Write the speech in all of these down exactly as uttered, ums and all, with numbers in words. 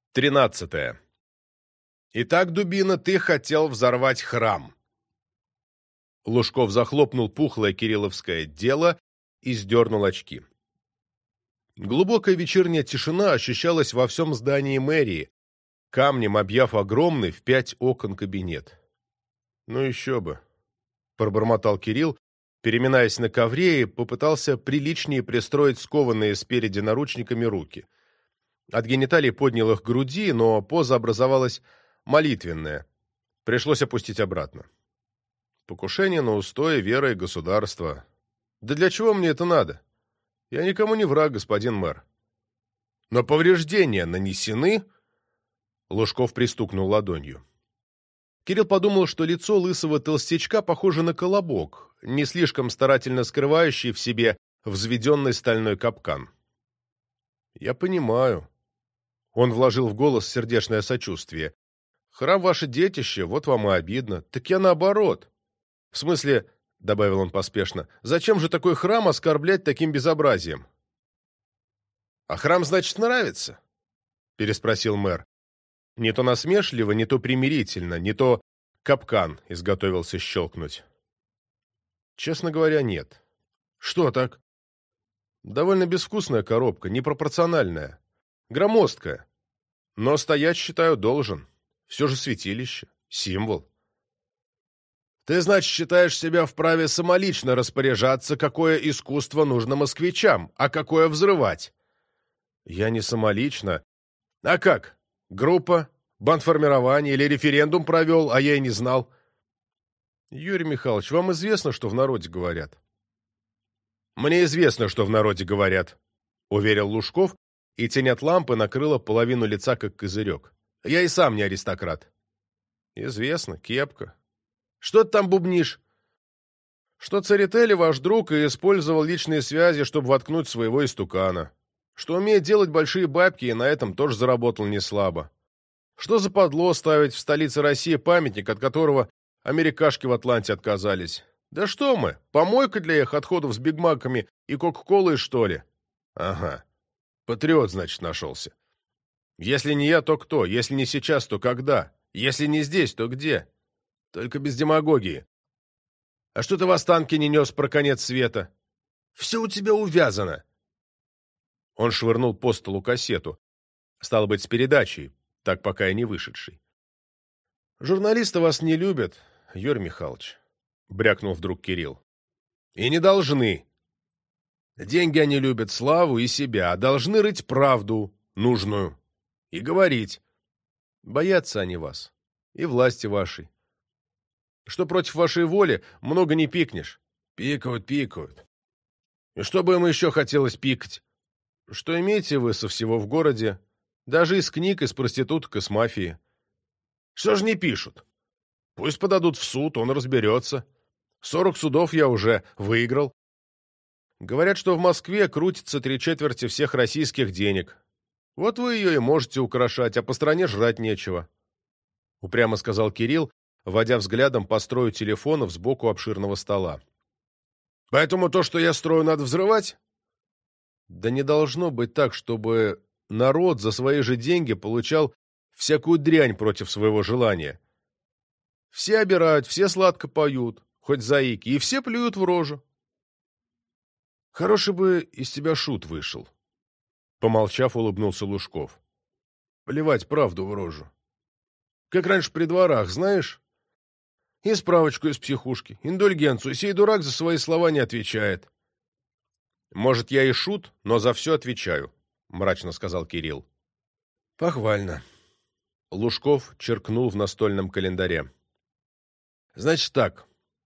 Тринадцатое. «Итак, Дубина, ты хотел взорвать храм». Лужков захлопнул пухлое кирилловское дело и сдернул очки. Глубокая вечерняя тишина ощущалась во всем здании мэрии, камнем объяв огромный в пять окон кабинет. «Ну еще бы», — пробормотал Кирилл, переминаясь на ковре, и попытался приличнее пристроить скованные спереди наручниками руки. От гениталий поднял их к груди, но поза образовалась молитвенная. Пришлось опустить обратно. Покушение на устои веры и государства. Да для чего мне это надо? Я никому не враг, господин мэр. Но повреждения нанесены. Лужков пристукнул ладонью. Кирилл подумал, что лицо лысого толстячка похоже на колобок, не слишком старательно скрывающий в себе взведенный стальной капкан. «Я понимаю». Он вложил в голос сердечное сочувствие. «Храм ваше детище, вот вам и обидно. Так я наоборот. В смысле, — добавил он поспешно, — зачем же такой храм оскорблять таким безобразием?» «А храм, значит, нравится?» — переспросил мэр. Не то насмешливо, не то примирительно, не то капкан изготовился щелкнуть. «Честно говоря, нет». «Что так?» «Довольно безвкусная коробка, непропорциональная, громоздкая. Но стоять, считаю, должен. Все же святилище, символ». «Ты, значит, считаешь себя вправе самолично распоряжаться, какое искусство нужно москвичам, а какое взрывать?» «Я не самолично». «А как? Группа, бандформирование или референдум провел, а я и не знал?» «Юрий Михайлович, вам известно, что в народе говорят?» «Мне известно, что в народе говорят», — уверил Лужков, и тень от лампы накрыла половину лица, как козырек. «Я и сам не аристократ». «Известно, кепка». «Что ты там бубнишь?» «Что Церетели ваш друг и использовал личные связи, чтобы воткнуть своего истукана. Что умеет делать большие бабки и на этом тоже заработал неслабо. Что за подло ставить в столице России памятник, от которого америкашки в Атланте отказались? Да что мы, помойка для их отходов с бигмаками и кока-колой, что ли?» «Ага, патриот, значит, нашелся. Если не я, то кто? Если не сейчас, то когда? Если не здесь, то где? Только без демагогии. А что ты в Останкине нес про конец света? Все у тебя увязано». Он швырнул по столу кассету. Стало быть, с передачей, так пока и не вышедшей. «Журналисты вас не любят, Юрий Михайлович», — брякнул вдруг Кирилл. «И не должны. Деньги они любят, славу и себя, а должны рыть правду нужную и говорить. Боятся они вас и власти вашей. Что против вашей воли, много не пикнешь. Пикают, пикают. И что бы им еще хотелось пикать? Что имеете вы со всего в городе? Даже из книг, из проституток, из мафии. Что ж не пишут? Пусть подадут в суд, он разберется. Сорок судов я уже выиграл. Говорят, что в Москве крутится три четверти всех российских денег. Вот вы ее и можете украшать, а по стране жрать нечего. Упрямо сказал Кирилл, водя взглядом по строю телефонов сбоку обширного стола. «Поэтому то, что я строю, надо взрывать?» «Да не должно быть так, чтобы народ за свои же деньги получал всякую дрянь против своего желания. Все обирают, все сладко поют, хоть заики, и все плюют в рожу». «Хороший бы из тебя шут вышел», — помолчав, улыбнулся Лужков. «Плевать правду в рожу. Как раньше при дворах, знаешь? И справочку из психушки, индульгенцию, сей дурак за свои слова не отвечает». «Может, я и шут, но за все отвечаю», — мрачно сказал Кирилл. «Похвально». Лужков черкнул в настольном календаре. «Значит так.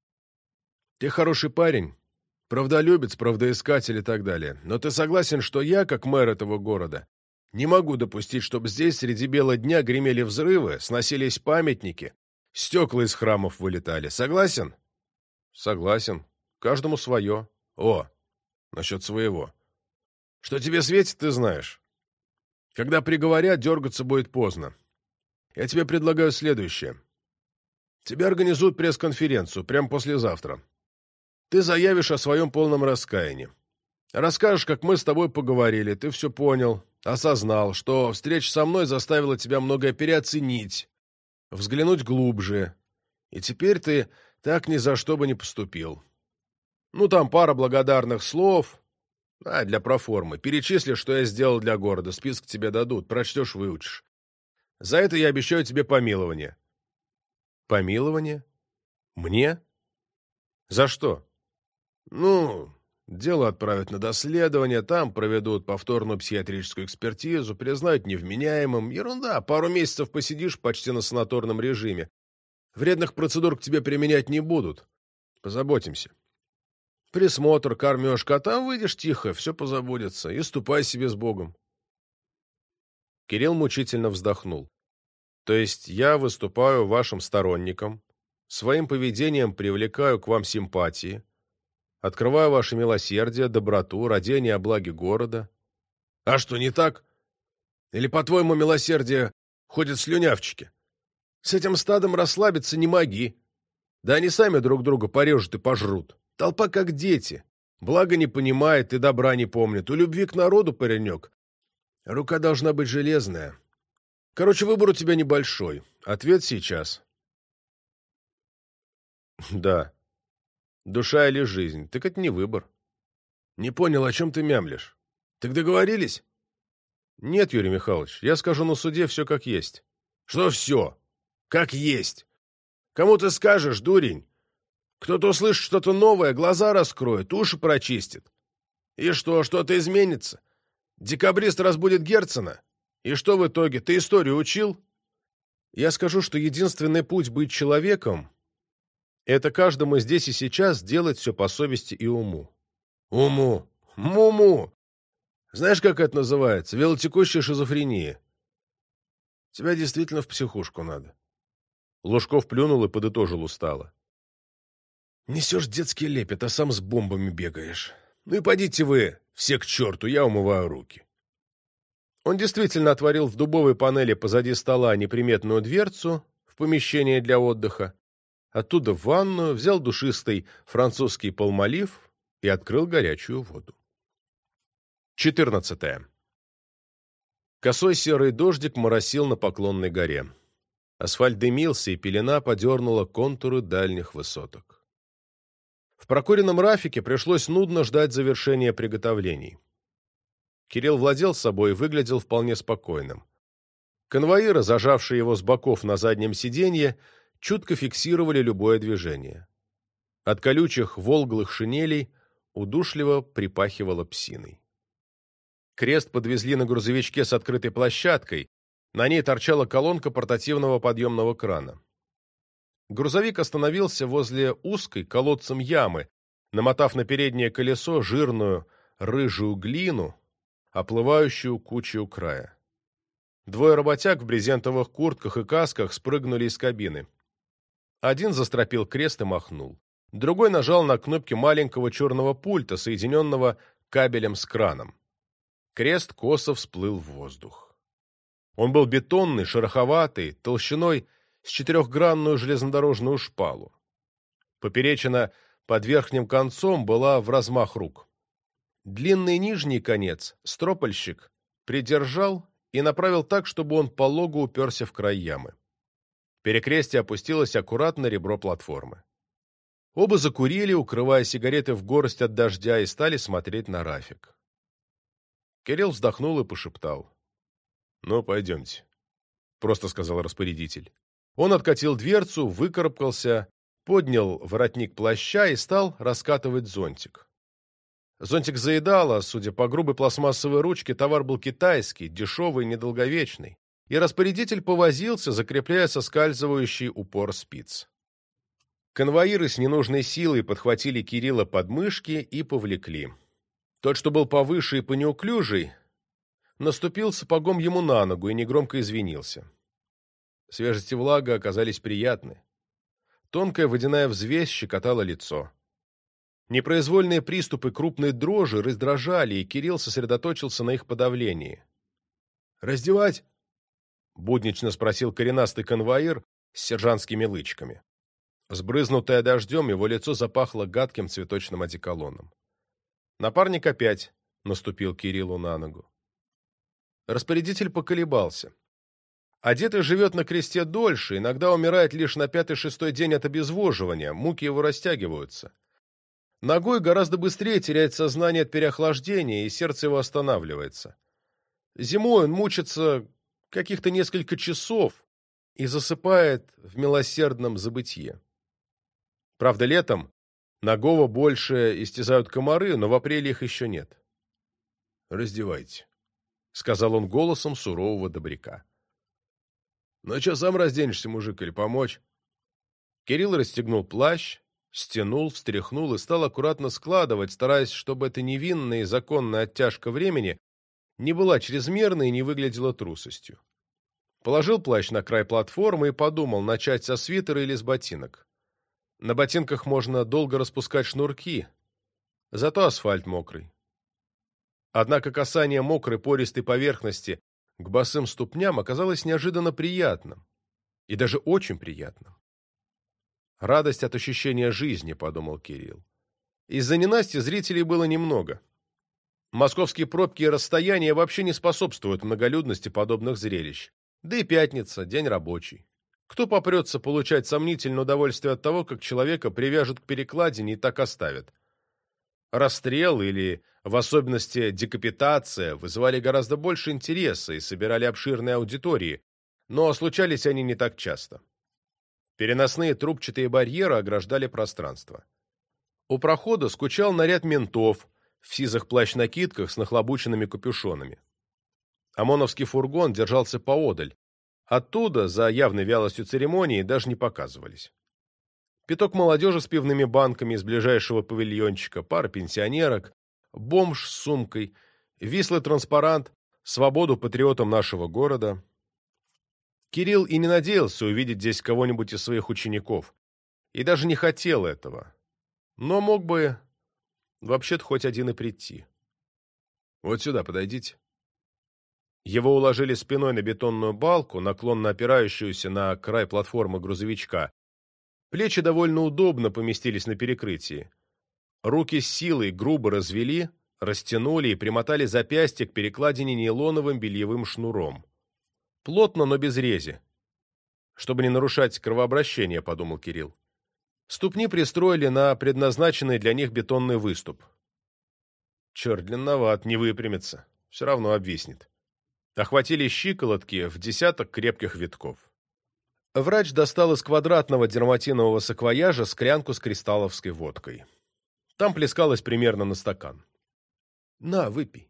Ты хороший парень, правдолюбец, правдоискатель и так далее. Но ты согласен, что я, как мэр этого города, не могу допустить, чтобы здесь среди бела дня гремели взрывы, сносились памятники, стекла из храмов вылетали. Согласен?» «Согласен. Каждому свое». «О, насчет своего. Что тебе светит, ты знаешь. Когда приговорят, дергаться будет поздно. Я тебе предлагаю следующее. Тебе организуют пресс-конференцию прямо послезавтра. Ты заявишь о своем полном раскаянии. Расскажешь, как мы с тобой поговорили, ты все понял, Осознал, что встреча со мной заставила тебя многое переоценить, взглянуть глубже, и теперь ты так ни за что бы не поступил. Ну, там пара благодарных слов, а для проформы. Перечисли, что я сделал для города, список тебе дадут, прочтешь, выучишь. За это я обещаю тебе помилование. Помилование? Мне? За что? Ну... Дело отправят на доследование, там проведут повторную психиатрическую экспертизу, признают невменяемым. Ерунда, пару месяцев посидишь почти на санаторном режиме. Вредных процедур к тебе применять не будут. Позаботимся. Присмотр, кормежка, а там выйдешь тихо, все позабудется, и ступай себе с Богом. Кирилл мучительно вздохнул. То есть я выступаю вашим сторонником, своим поведением привлекаю к вам симпатии, открываю ваше милосердие, доброту, родение о благе города. А что, не так? Или, по-твоему, милосердие ходят слюнявчики? С этим стадом расслабиться не моги. Да они сами друг друга порежут и пожрут. Толпа как дети. Благо не понимает и добра не помнит. У любви к народу, паренек. Рука должна быть железная. Короче, выбор у тебя небольшой. Ответ сейчас. Да. Душа или жизнь? Так это не выбор. Не понял, о чем ты мямлишь. Так договорились? Нет, Юрий Михайлович, я скажу на суде все как есть. Что все? Как есть? Кому ты скажешь, дурень? Кто-то услышит что-то новое, глаза раскроет, уши прочистит. И что, что-то изменится? Декабрист разбудит Герцена? И что в итоге, ты историю учил? Я скажу, что единственный путь быть человеком — это каждому здесь и сейчас делать все по совести и уму. Уму. Муму. Знаешь, как это называется? Велотекущая шизофрения. Тебя действительно в психушку надо. Лужков плюнул и подытожил устало. Несешь детский лепет, а сам с бомбами бегаешь. Ну и подите вы все к черту, я умываю руки. Он действительно отворил в дубовой панели позади стола неприметную дверцу в помещение для отдыха, оттуда в ванную, взял душистый французский палмолив и открыл горячую воду. четырнадцатое. Косой серый дождик моросил на Поклонной горе. Асфальт дымился, и пелена подернула контуры дальних высоток. В прокуренном рафике пришлось нудно ждать завершения приготовлений. Кирилл владел собой и выглядел вполне спокойным. Конвоиры, зажавшие его с боков на заднем сиденье, чутко фиксировали любое движение. От колючих волглых шинелей удушливо припахивало псиной. Крест подвезли на грузовичке с открытой площадкой, на ней торчала колонка портативного подъемного крана. Грузовик остановился возле узкой колодцем ямы, намотав на переднее колесо жирную рыжую глину, оплывающую кучей у края. Двое работяг в брезентовых куртках и касках спрыгнули из кабины. Один застропил крест и махнул. Другой нажал на кнопки маленького черного пульта, соединенного кабелем с краном. Крест косо всплыл в воздух. Он был бетонный, шероховатый, толщиной с четырехгранную железнодорожную шпалу. Поперечина под верхним концом была в размах рук. Длинный нижний конец стропольщик придержал и направил так, чтобы он полого уперся в край ямы. Перекрестие опустилось аккуратно на ребро платформы. Оба закурили, укрывая сигареты в горсть от дождя, и стали смотреть на рафик. Кирилл вздохнул и пошептал. «Ну, пойдемте», — просто сказал распорядитель. Он откатил дверцу, выкарабкался, поднял воротник плаща и стал раскатывать зонтик. Зонтик заедало, судя по грубой пластмассовой ручке, товар был китайский, дешевый, недолговечный, и распорядитель повозился, закрепляя соскальзывающий упор спиц. Конвоиры с ненужной силой подхватили Кирилла под мышки и повлекли. Тот, что был повыше и понеуклюжий, наступил сапогом ему на ногу и негромко извинился. Свежесть и влага оказались приятны. Тонкая водяная взвесь щекотала лицо. Непроизвольные приступы крупной дрожи раздражали, и Кирилл сосредоточился на их подавлении. «Раздевать?» — буднично спросил коренастый конвоир с сержантскими лычками. Сбрызнутое дождем, его лицо запахло гадким цветочным одеколоном. Напарник опять наступил Кириллу на ногу. Распорядитель поколебался. Одетый живет на кресте дольше, иногда умирает лишь на пятый-шестой день от обезвоживания, муки его растягиваются. Ногой гораздо быстрее теряет сознание от переохлаждения, и сердце его останавливается. Зимой он мучится каких-то несколько часов и засыпает в милосердном забытье. Правда, летом Нагого больше истязают комары, но в апреле их еще нет. «Раздевайте», — сказал он голосом сурового добряка. «Ну что, сам разденешься, мужик, или помочь?» Кирилл расстегнул плащ, стянул, встряхнул и стал аккуратно складывать, стараясь, чтобы эта невинная и законная оттяжка времени не была чрезмерной и не выглядела трусостью. Положил плащ на край платформы и подумал, начать со свитера или с ботинок. На ботинках можно долго распускать шнурки, зато асфальт мокрый. Однако касание мокрой пористой поверхности к босым ступням оказалось неожиданно приятным, и даже очень приятным. «Радость от ощущения жизни», — подумал Кирилл. Из-за ненасти зрителей было немного. Московские пробки и расстояния вообще не способствуют многолюдности подобных зрелищ. Да и пятница, день рабочий. Кто попрется получать сомнительное удовольствие от того, как человека привяжут к перекладине и так оставят? Расстрел или, в особенности, декапитация вызывали гораздо больше интереса и собирали обширные аудитории, но случались они не так часто. Переносные трубчатые барьеры ограждали пространство. У прохода скучал наряд ментов в сизых плащ-накидках с нахлобученными капюшонами. ОМОНовский фургон держался поодаль. Оттуда, за явной вялостью церемонии, даже не показывались. Пяток молодежи с пивными банками из ближайшего павильончика, пара пенсионерок, бомж с сумкой, вислый транспарант «Свободу патриотам нашего города». Кирилл и не надеялся увидеть здесь кого-нибудь из своих учеников, и даже не хотел этого, но мог бы вообще-то хоть один и прийти. «Вот сюда подойдите». Его уложили спиной на бетонную балку, наклонно опирающуюся на край платформы грузовичка. Плечи довольно удобно поместились на перекрытии. Руки с силой грубо развели, растянули и примотали запястье к перекладине нейлоновым бельевым шнуром. Плотно, но без рези. Чтобы не нарушать кровообращение, подумал Кирилл. Ступни пристроили на предназначенный для них бетонный выступ. Черт, длинноват, не выпрямится. Все равно обвиснет. Охватили щиколотки в десяток крепких витков. Врач достал из квадратного дерматинового саквояжа склянку с кристалловской водкой. Там плескалось примерно на стакан. «На, выпей».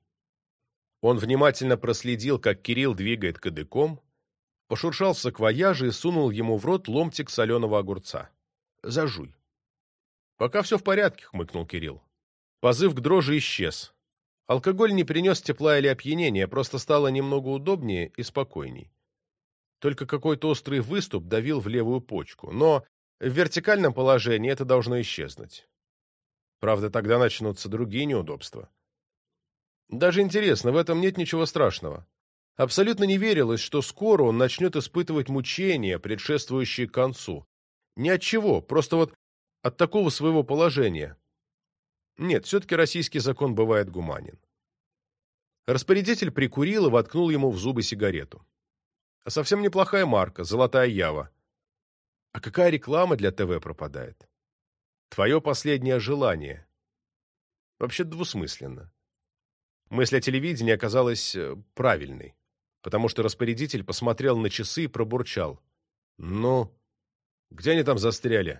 Он внимательно проследил, как Кирилл двигает кадыком, пошуршал в саквояже и сунул ему в рот ломтик соленого огурца. «Зажуй». «Пока все в порядке», — хмыкнул Кирилл. Позыв к дрожи исчез. Алкоголь не принес тепла или опьянения, просто стало немного удобнее и спокойней. Только какой-то острый выступ давил в левую почку, но в вертикальном положении это должно исчезнуть. Правда, тогда начнутся другие неудобства. Даже интересно, в этом нет ничего страшного. Абсолютно не верилось, что скоро он начнет испытывать мучения, предшествующие концу. Ни от чего, просто вот от такого своего положения. Нет, все-таки российский закон бывает гуманен. Распорядитель прикурил и воткнул ему в зубы сигарету. А совсем неплохая марка, золотая Ява. А какая реклама для ТВ пропадает? Твое последнее желание. Вообще двусмысленно. Мысль о телевидении оказалась правильной, потому что распорядитель посмотрел на часы и пробурчал. Ну, где они там застряли?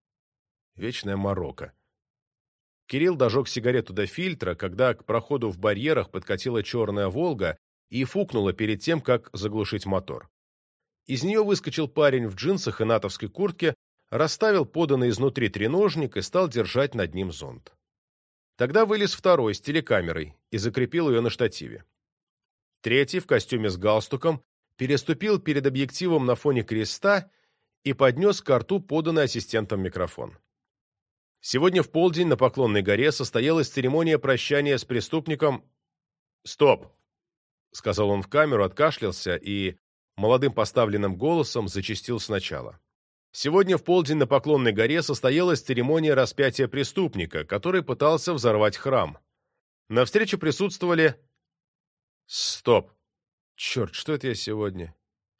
Вечная морока. Кирилл дожег сигарету до фильтра, когда к проходу в барьерах подкатила черная «Волга» и фукнула перед тем, как заглушить мотор. Из нее выскочил парень в джинсах и натовской куртке, расставил поданный изнутри треножник и стал держать над ним зонт. Тогда вылез второй с телекамерой и закрепил ее на штативе. Третий в костюме с галстуком переступил перед объективом на фоне креста и поднес к рту поданный ассистентом микрофон. Сегодня в полдень на Поклонной горе состоялась церемония прощания с преступником... «Стоп!» — сказал он в камеру, откашлялся и молодым поставленным голосом зачастил сначала. Сегодня в полдень на Поклонной горе состоялась церемония распятия преступника, который пытался взорвать храм. На встрече присутствовали... Стоп! Черт, что это я сегодня?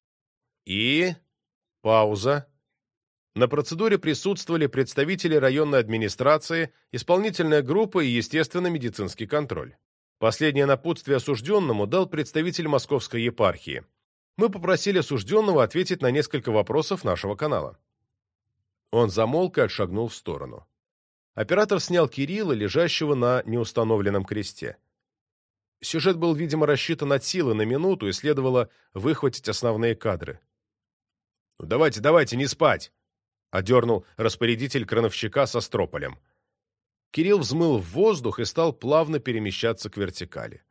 И... Пауза. На процедуре присутствовали представители районной администрации, исполнительная группа и, естественно, медицинский контроль. Последнее напутствие осужденному дал представитель Московской епархии. Мы попросили осужденного ответить на несколько вопросов нашего канала. Он замолк и отшагнул в сторону. Оператор снял Кирилла, лежащего на неустановленном кресте. Сюжет был, видимо, рассчитан от силы на минуту, и следовало выхватить основные кадры. «Ну, давайте, давайте, не спать!» — одернул распорядитель крановщика со строполем. Кирилл взмыл в воздух и стал плавно перемещаться к вертикали.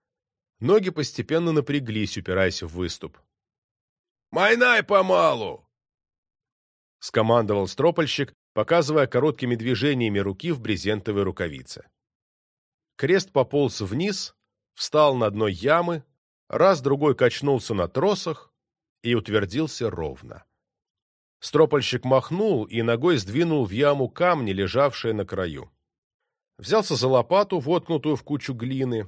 Ноги постепенно напряглись, упираясь в выступ. «Майнай помалу!» — скомандовал стропольщик, показывая короткими движениями руки в брезентовой рукавице. Крест пополз вниз, встал на дно ямы, раз-другой качнулся на тросах и утвердился ровно. Стропольщик махнул и ногой сдвинул в яму камни, лежавшие на краю. Взялся за лопату, воткнутую в кучу глины.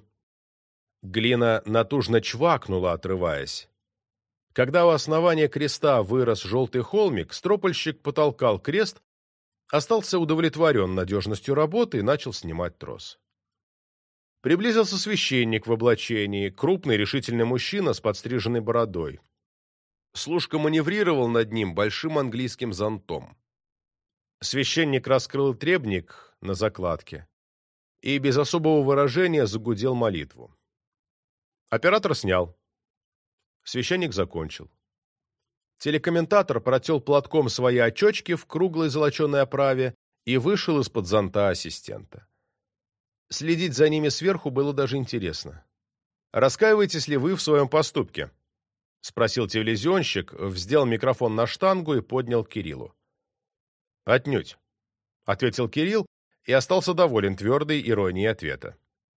Глина натужно чвакнула, отрываясь. Когда у основания креста вырос желтый холмик, стропольщик потолкал крест, остался удовлетворен надежностью работы и начал снимать трос. Приблизился священник в облачении, крупный решительный мужчина с подстриженной бородой. Служка маневрировал над ним большим английским зонтом. Священник раскрыл требник на закладке и без особого выражения загудел молитву. Оператор снял. Священник закончил. Телекомментатор протел платком свои очечки в круглой золоченой оправе и вышел из-под зонта ассистента. Следить за ними сверху было даже интересно. «Раскаиваетесь ли вы в своем поступке?» — спросил телевизионщик, вздел микрофон на штангу и поднял к Кириллу. «Отнюдь», — ответил Кирилл и остался доволен твердой иронией ответа.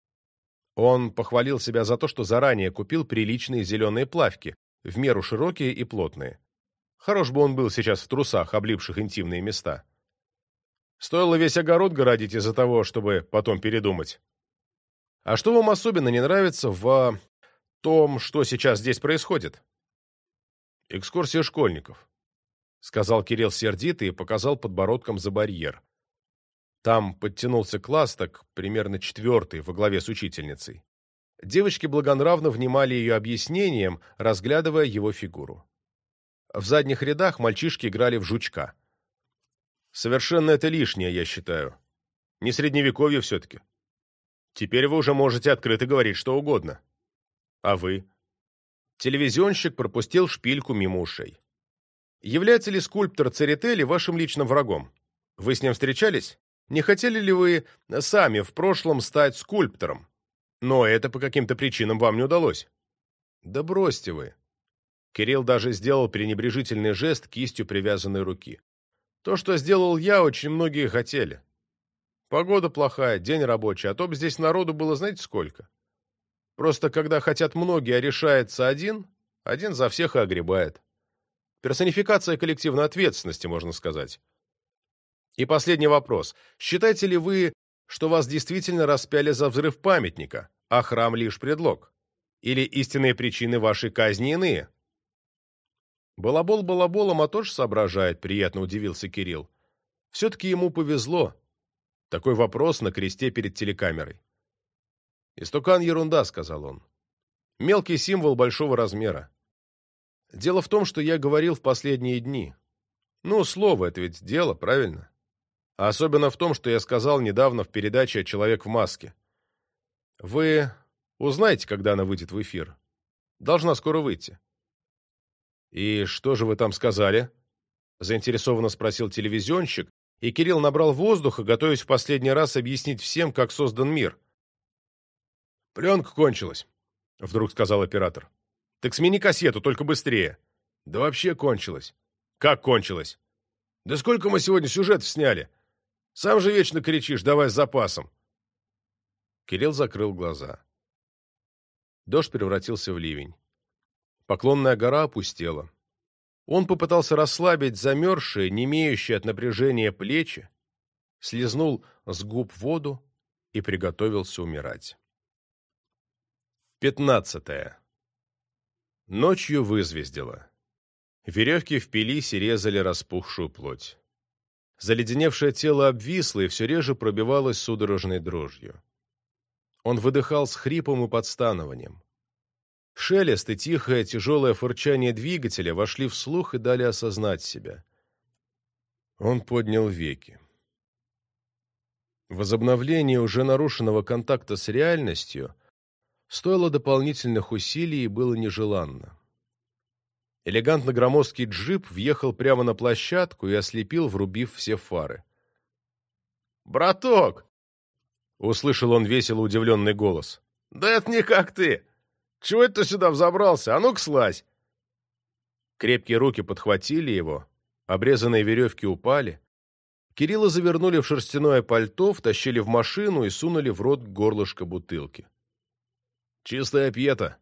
Он похвалил себя за то, что заранее купил приличные зеленые плавки, в меру широкие и плотные. Хорош бы он был сейчас в трусах, облипших интимные места. Стоило весь огород городить из-за того, чтобы потом передумать. А что вам особенно не нравится в том, что сейчас здесь происходит? Экскурсия школьников, — сказал Кирилл сердито и показал подбородком за барьер. Там подтянулся класс, так примерно четвертый, во главе с учительницей. Девочки благонравно внимали ее объяснениям, разглядывая его фигуру. В задних рядах мальчишки играли в жучка. Совершенно это лишнее, я считаю. Не средневековье все-таки. Теперь вы уже можете открыто говорить что угодно. А вы? Телевизионщик пропустил шпильку мимо ушей. Является ли скульптор Церетели вашим личным врагом? Вы с ним встречались? Не хотели ли вы сами в прошлом стать скульптором? Но это по каким-то причинам вам не удалось. Да бросьте вы. Кирилл даже сделал пренебрежительный жест кистью привязанной руки. То, что сделал я, очень многие хотели. Погода плохая, день рабочий, а то бы здесь народу было знаете сколько. Просто когда хотят многие, а решается один, один за всех и огребает. Персонификация коллективной ответственности, можно сказать. И последний вопрос. Считаете ли вы, что вас действительно распяли за взрыв памятника, а храм лишь предлог? Или истинные причины вашей казни иные? Балабол балаболом, а тоже соображает, приятно удивился Кирилл. Все-таки ему повезло. Такой вопрос на кресте перед телекамерой. «Истукан ерунда», — сказал он. «Мелкий символ большого размера. Дело в том, что я говорил в последние дни. Ну, слово — это ведь дело, правильно? А особенно в том, что я сказал недавно в передаче «Человек в маске». Вы узнаете, когда она выйдет в эфир. Должна скоро выйти». «И что же вы там сказали?» — заинтересованно спросил телевизионщик, и Кирилл набрал воздуха, готовясь в последний раз объяснить всем, как создан мир. «Пленка кончилась», — вдруг сказал оператор. «Так смени кассету, только быстрее». «Да вообще кончилась». «Как кончилась?» «Да сколько мы сегодня сюжетов сняли? Сам же вечно кричишь, давай с запасом». Кирилл закрыл глаза. Дождь превратился в ливень. Поклонная гора опустела. Он попытался расслабить замерзшие, немеющие от напряжения плечи, слизнул с губ воду и приготовился умирать. Пятнадцатое. Ночью вызвездило. Веревки впились и резали распухшую плоть. Заледеневшее тело обвисло и все реже пробивалось судорожной дрожью. Он выдыхал с хрипом и подстанованием. Шелест и тихое тяжелое фырчание двигателя вошли в слух и дали осознать себя. Он поднял веки. Возобновление уже нарушенного контакта с реальностью стоило дополнительных усилий и было нежеланно. Элегантно-громоздкий джип въехал прямо на площадку и ослепил, врубив все фары. «Браток!» — услышал он весело удивленный голос. «Да это не как ты! Чего это ты сюда взобрался? А ну-ка слазь!» Крепкие руки подхватили его, обрезанные веревки упали. Кирилла завернули в шерстяное пальто, втащили в машину и сунули в рот горлышко бутылки. «Чистая пьета»,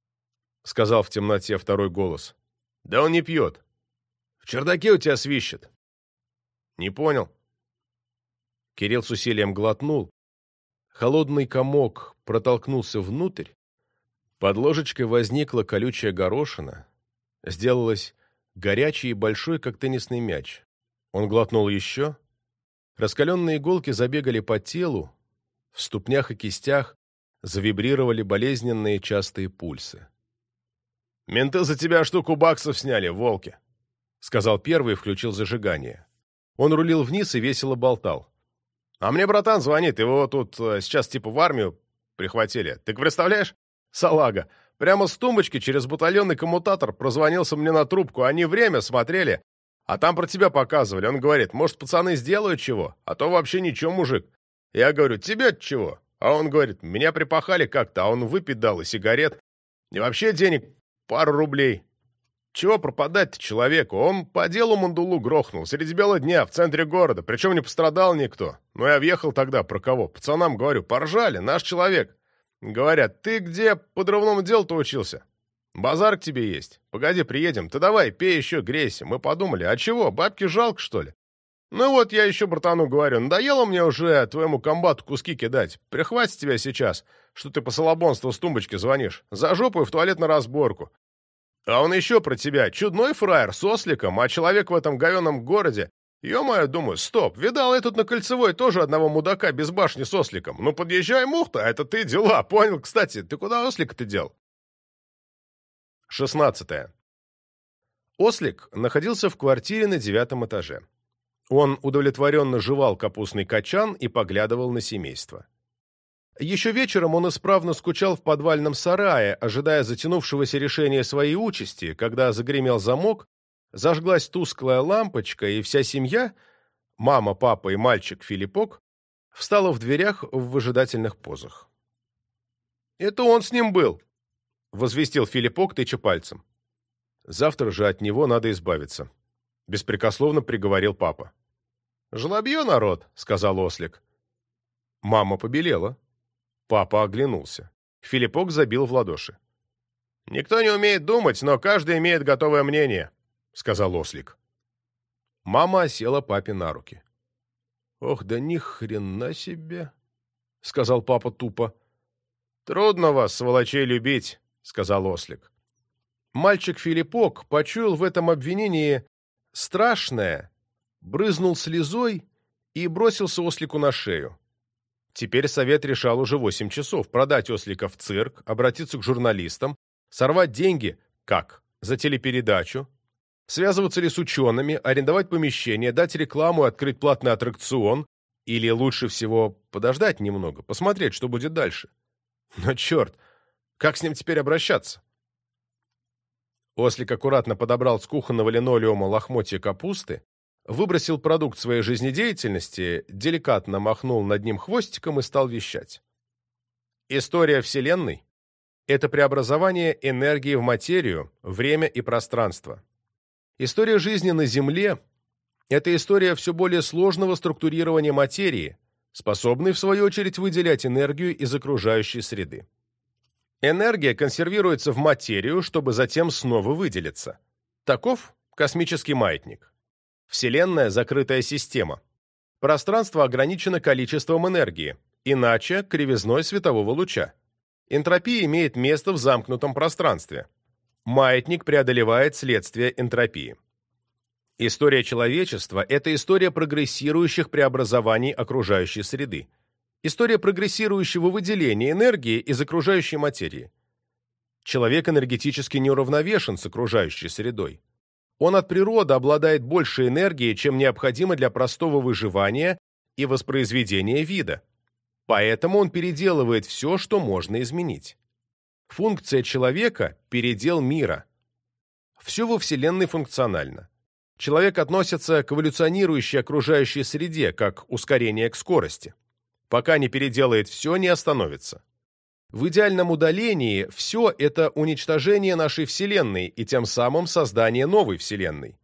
— сказал в темноте второй голос. «Да он не пьет. В чердаке у тебя свищет». «Не понял». Кирилл с усилием глотнул. Холодный комок протолкнулся внутрь. Под ложечкой возникла колючая горошина. Сделалась горячий и большой, как теннисный мяч. Он глотнул еще. Раскаленные иголки забегали по телу. В ступнях и кистях завибрировали болезненные частые пульсы. «Менты за тебя штуку баксов сняли, волки», — сказал первый и включил зажигание. Он рулил вниз и весело болтал. «А мне братан звонит, его тут э, сейчас типа в армию прихватили. Ты представляешь? Салага. Прямо с тумбочки через батальонный коммутатор прозвонился мне на трубку. Они время смотрели, а там про тебя показывали. Он говорит, может, пацаны сделают чего? А то вообще ничего, мужик». Я говорю, тебе-то чего? А он говорит, меня припахали как-то, а он выпить дал и сигарет. И вообще денег пару рублей. Чего пропадать-то человеку? Он по делу мандулу грохнул, среди бела дня, в центре города, причем не пострадал никто. Ну, я въехал тогда, про кого? Пацанам говорю, поржали, наш человек. Говорят, ты где подрывному делу-то учился? Базар к тебе есть. Погоди, приедем. Ты давай, пей еще, грейся. Мы подумали, а чего, бабки жалко, что ли? Ну вот, я еще братану говорю, надоело мне уже твоему комбату куски кидать. Прихватит тебя сейчас, что ты по салабонству с тумбочки звонишь. За жопу и в туалет на разборку. А он еще про тебя. Чудной фраер, с осликом, а человек в этом говеном городе. Ё-моё, думаю, стоп, видал я тут на Кольцевой тоже одного мудака без башни с осликом. Ну подъезжай, мухта, это ты дела, понял? Кстати, ты куда ослика-то дел? шестнадцатое. Ослик находился в квартире на девятом этаже. Он удовлетворенно жевал капустный качан и поглядывал на семейство. Еще вечером он исправно скучал в подвальном сарае, ожидая затянувшегося решения своей участи, когда загремел замок, зажглась тусклая лампочка, и вся семья, мама, папа и мальчик Филиппок, встала в дверях в выжидательных позах. «Это он с ним был», — возвестил Филиппок, тыча пальцем. «Завтра же от него надо избавиться», — беспрекословно приговорил папа. «Жлобье, народ», — сказал ослик. Мама побелела. Папа оглянулся. Филиппок забил в ладоши. «Никто не умеет думать, но каждый имеет готовое мнение», — сказал ослик. Мама осела папе на руки. «Ох, да ни хрена себе», — сказал папа тупо. «Трудно вас, сволочей, любить», — сказал ослик. Мальчик Филиппок почуял в этом обвинении страшное, брызнул слезой и бросился ослику на шею. Теперь совет решал уже восемь часов. Продать ослика в цирк, обратиться к журналистам, сорвать деньги, как, за телепередачу, связываться ли с учеными, арендовать помещение, дать рекламу и открыть платный аттракцион, или лучше всего подождать немного, посмотреть, что будет дальше. Но черт, как с ним теперь обращаться? Ослик аккуратно подобрал с кухонного линолеума лохмотья капусты, выбросил продукт своей жизнедеятельности, деликатно махнул над ним хвостиком и стал вещать. История Вселенной — это преобразование энергии в материю, время и пространство. История жизни на Земле — это история все более сложного структурирования материи, способной, в свою очередь, выделять энергию из окружающей среды. Энергия консервируется в материю, чтобы затем снова выделиться. Таков космический маятник. Вселенная – закрытая система. Пространство ограничено количеством энергии, иначе кривизной светового луча. Энтропия имеет место в замкнутом пространстве. Маятник преодолевает следствие энтропии. История человечества – это история прогрессирующих преобразований окружающей среды. История прогрессирующего выделения энергии из окружающей материи. Человек энергетически неуравновешен с окружающей средой. Он от природы обладает большей энергией, чем необходимо для простого выживания и воспроизведения вида. Поэтому он переделывает все, что можно изменить. Функция человека – передел мира. Все во Вселенной функционально. Человек относится к эволюционирующей окружающей среде, как ускорение к скорости. Пока не переделает все, не остановится. В идеальном удалении все – это уничтожение нашей Вселенной и тем самым создание новой Вселенной.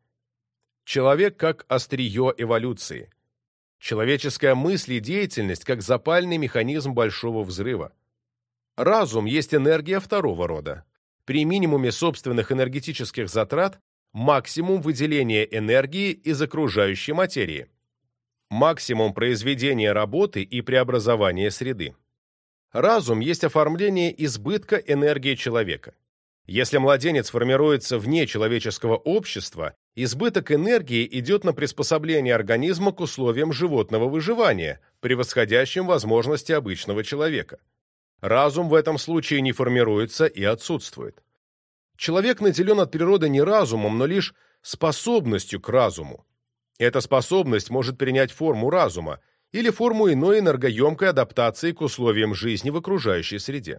Человек как острие эволюции. Человеческая мысль и деятельность как запальный механизм большого взрыва. Разум есть энергия второго рода. При минимуме собственных энергетических затрат максимум выделения энергии из окружающей материи. Максимум произведения работы и преобразования среды. Разум есть оформление избытка энергии человека. Если младенец формируется вне человеческого общества, избыток энергии идет на приспособление организма к условиям животного выживания, превосходящим возможности обычного человека. Разум в этом случае не формируется и отсутствует. Человек наделен от природы не разумом, но лишь способностью к разуму. Эта способность может принять форму разума или форму иной энергоемкой адаптации к условиям жизни в окружающей среде.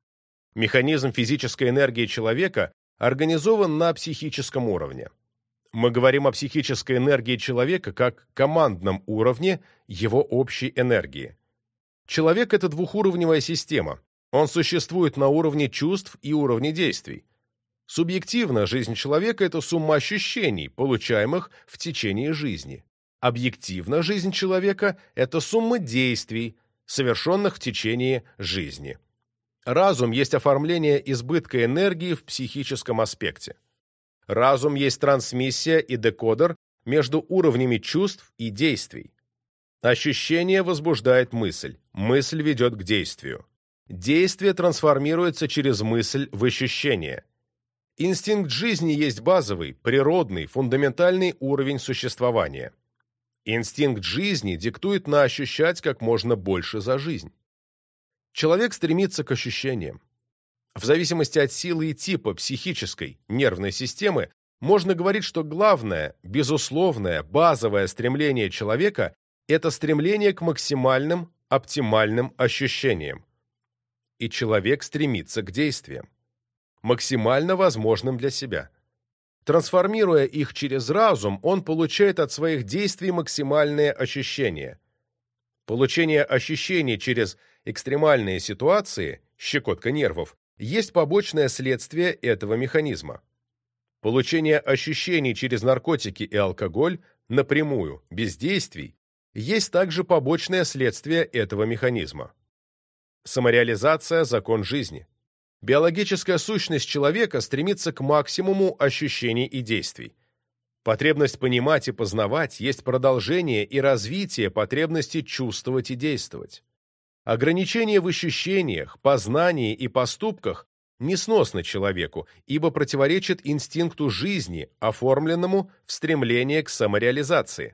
Механизм физической энергии человека организован на психическом уровне. Мы говорим о психической энергии человека как командном уровне его общей энергии. Человек – это двухуровневая система. Он существует на уровне чувств и уровне действий. Субъективно жизнь человека – это сумма ощущений, получаемых в течение жизни. Объективно жизнь человека – это сумма действий, совершенных в течение жизни. Разум есть оформление избытка энергии в психическом аспекте. Разум есть трансмиссия и декодер между уровнями чувств и действий. Ощущение возбуждает мысль, мысль ведет к действию. Действие трансформируется через мысль в ощущение. Инстинкт жизни есть базовый, природный, фундаментальный уровень существования. Инстинкт жизни диктует на ощущать как можно больше за жизнь. Человек стремится к ощущениям. В зависимости от силы и типа психической, нервной системы, можно говорить, что главное, безусловное, базовое стремление человека – это стремление к максимальным, оптимальным ощущениям. И человек стремится к действиям, максимально возможным для себя. Трансформируя их через разум, он получает от своих действий максимальные ощущения. Получение ощущений через экстремальные ситуации, щекотка нервов, есть побочное следствие этого механизма. Получение ощущений через наркотики и алкоголь напрямую, без действий, есть также побочное следствие этого механизма. Самореализация – закон жизни. Биологическая сущность человека стремится к максимуму ощущений и действий. Потребность понимать и познавать есть продолжение и развитие потребности чувствовать и действовать. Ограничение в ощущениях, познании и поступках несносно человеку, ибо противоречит инстинкту жизни, оформленному в стремлении к самореализации.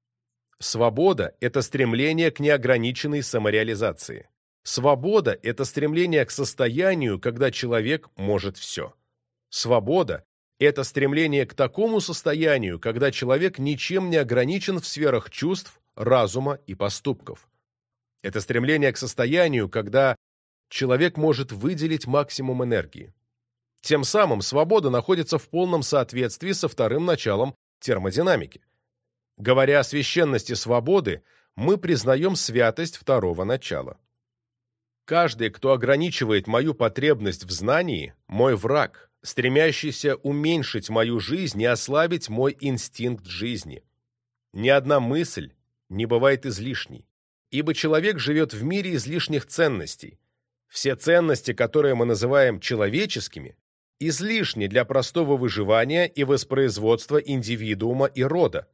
Свобода – это стремление к неограниченной самореализации. Свобода – это стремление к состоянию, когда человек может все. Свобода – это стремление к такому состоянию, когда человек ничем не ограничен в сферах чувств, разума и поступков. Это стремление к состоянию, когда человек может выделить максимум энергии. Тем самым свобода находится в полном соответствии со вторым началом термодинамики. Говоря о священности свободы, мы признаем святость второго начала. Каждый, кто ограничивает мою потребность в знании, мой враг, стремящийся уменьшить мою жизнь и ослабить мой инстинкт жизни. Ни одна мысль не бывает излишней, ибо человек живет в мире излишних ценностей. Все ценности, которые мы называем человеческими, излишни для простого выживания и воспроизводства индивидуума и рода.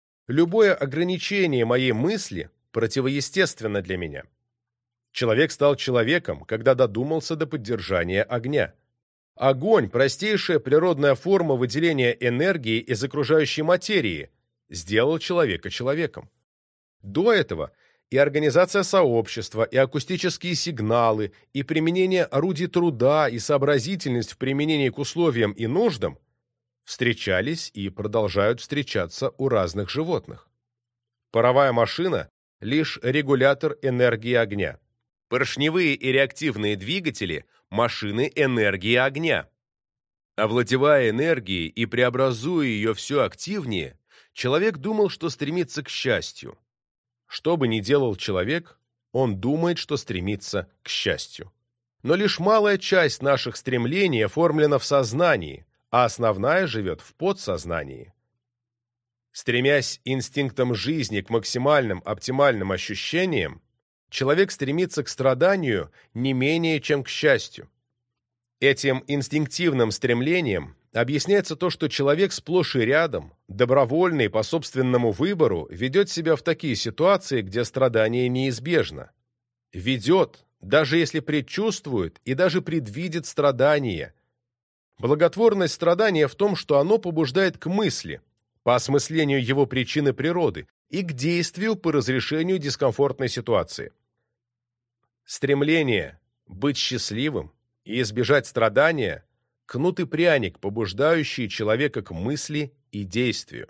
Любое ограничение моей мысли противоестественно для меня. Человек стал человеком, когда додумался до поддержания огня. Огонь – простейшая природная форма выделения энергии из окружающей материи, сделал человека человеком. До этого и организация сообщества, и акустические сигналы, и применение орудий труда, и сообразительность в применении к условиям и нуждам встречались и продолжают встречаться у разных животных. Паровая машина – лишь регулятор энергии огня. Поршневые и реактивные двигатели – машины энергии огня. Овладевая энергией и преобразуя ее все активнее, человек думал, что стремится к счастью. Что бы ни делал человек, он думает, что стремится к счастью. Но лишь малая часть наших стремлений оформлена в сознании, а основная живет в подсознании. Стремясь инстинктом жизни к максимальным оптимальным ощущениям, человек стремится к страданию не менее, чем к счастью. Этим инстинктивным стремлением объясняется то, что человек сплошь и рядом, добровольно и по собственному выбору, ведет себя в такие ситуации, где страдание неизбежно. Ведет, даже если предчувствует и даже предвидит страдание. Благотворность страдания в том, что оно побуждает к мысли, по осмыслению его причины природы, и к действию по разрешению дискомфортной ситуации. Стремление быть счастливым и избежать страдания – кнут и пряник, побуждающие человека к мысли и действию.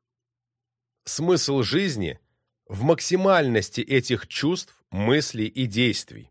Смысл жизни в максимальности этих чувств, мыслей и действий.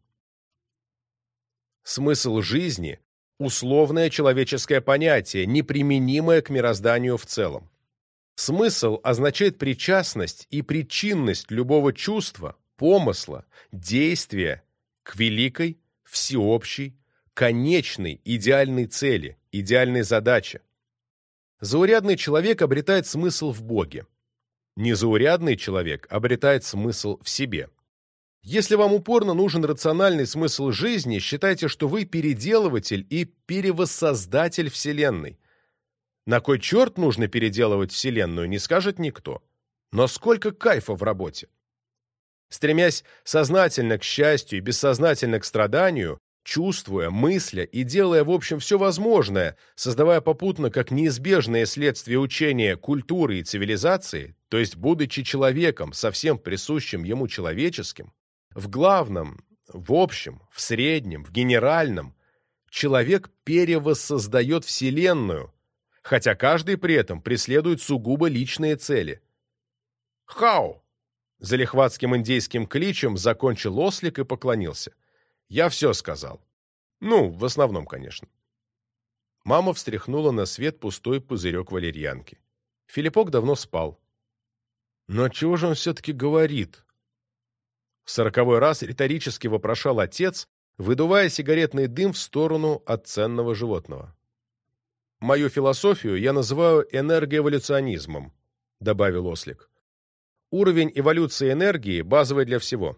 Смысл жизни – условное человеческое понятие, неприменимое к мирозданию в целом. Смысл означает причастность и причинность любого чувства, помысла, действия к великой, всеобщей, конечной, идеальной цели, идеальной задаче. Заурядный человек обретает смысл в Боге. Незаурядный человек обретает смысл в себе. Если вам упорно нужен рациональный смысл жизни, считайте, что вы переделыватель и перевоссоздатель Вселенной. На кой черт нужно переделывать Вселенную, не скажет никто. Но сколько кайфа в работе! Стремясь сознательно к счастью и бессознательно к страданию, чувствуя, мысля и делая, в общем, все возможное, создавая попутно как неизбежное следствие учения культуры и цивилизации, то есть будучи человеком, совсем присущим ему человеческим, в главном, в общем, в среднем, в генеральном, человек перевоссоздает Вселенную, хотя каждый при этом преследует сугубо личные цели. «Хау!» — залихватским индейским кличем закончил ослик и поклонился. «Я все сказал. Ну, в основном, конечно». Мама встряхнула на свет пустой пузырек валерьянки. Филиппок давно спал. «Но чего же он все-таки говорит?» В сороковой раз риторически вопрошал отец, выдувая сигаретный дым в сторону от ценного животного. «Мою философию я называю энергоэволюционизмом», — добавил ослик. «Уровень эволюции энергии базовый для всего».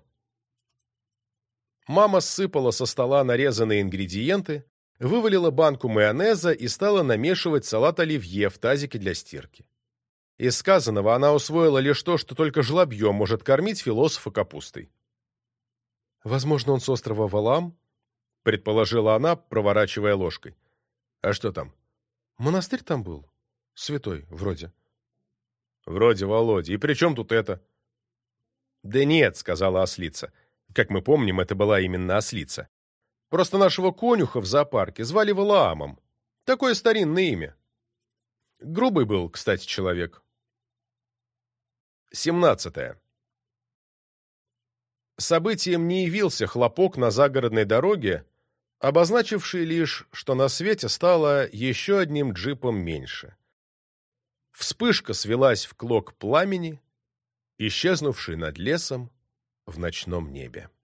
Мама ссыпала со стола нарезанные ингредиенты, вывалила банку майонеза и стала намешивать салат оливье в тазике для стирки. Из сказанного она усвоила лишь то, что только жлобье может кормить философа капустой. «Возможно, он с острова Валаам?» — предположила она, проворачивая ложкой. «А что там?» «Монастырь там был. Святой, вроде». «Вроде, Володя. И при чем тут это?» «Да нет», — сказала ослица. Как мы помним, это была именно ослица. «Просто нашего конюха в зоопарке звали Валаамом. Такое старинное имя. Грубый был, кстати, человек». семнадцатое. Событием не явился хлопок на загородной дороге, обозначивший лишь, что на свете стало еще одним джипом меньше. Вспышка свелась в клок пламени, исчезнувший над лесом в ночном небе.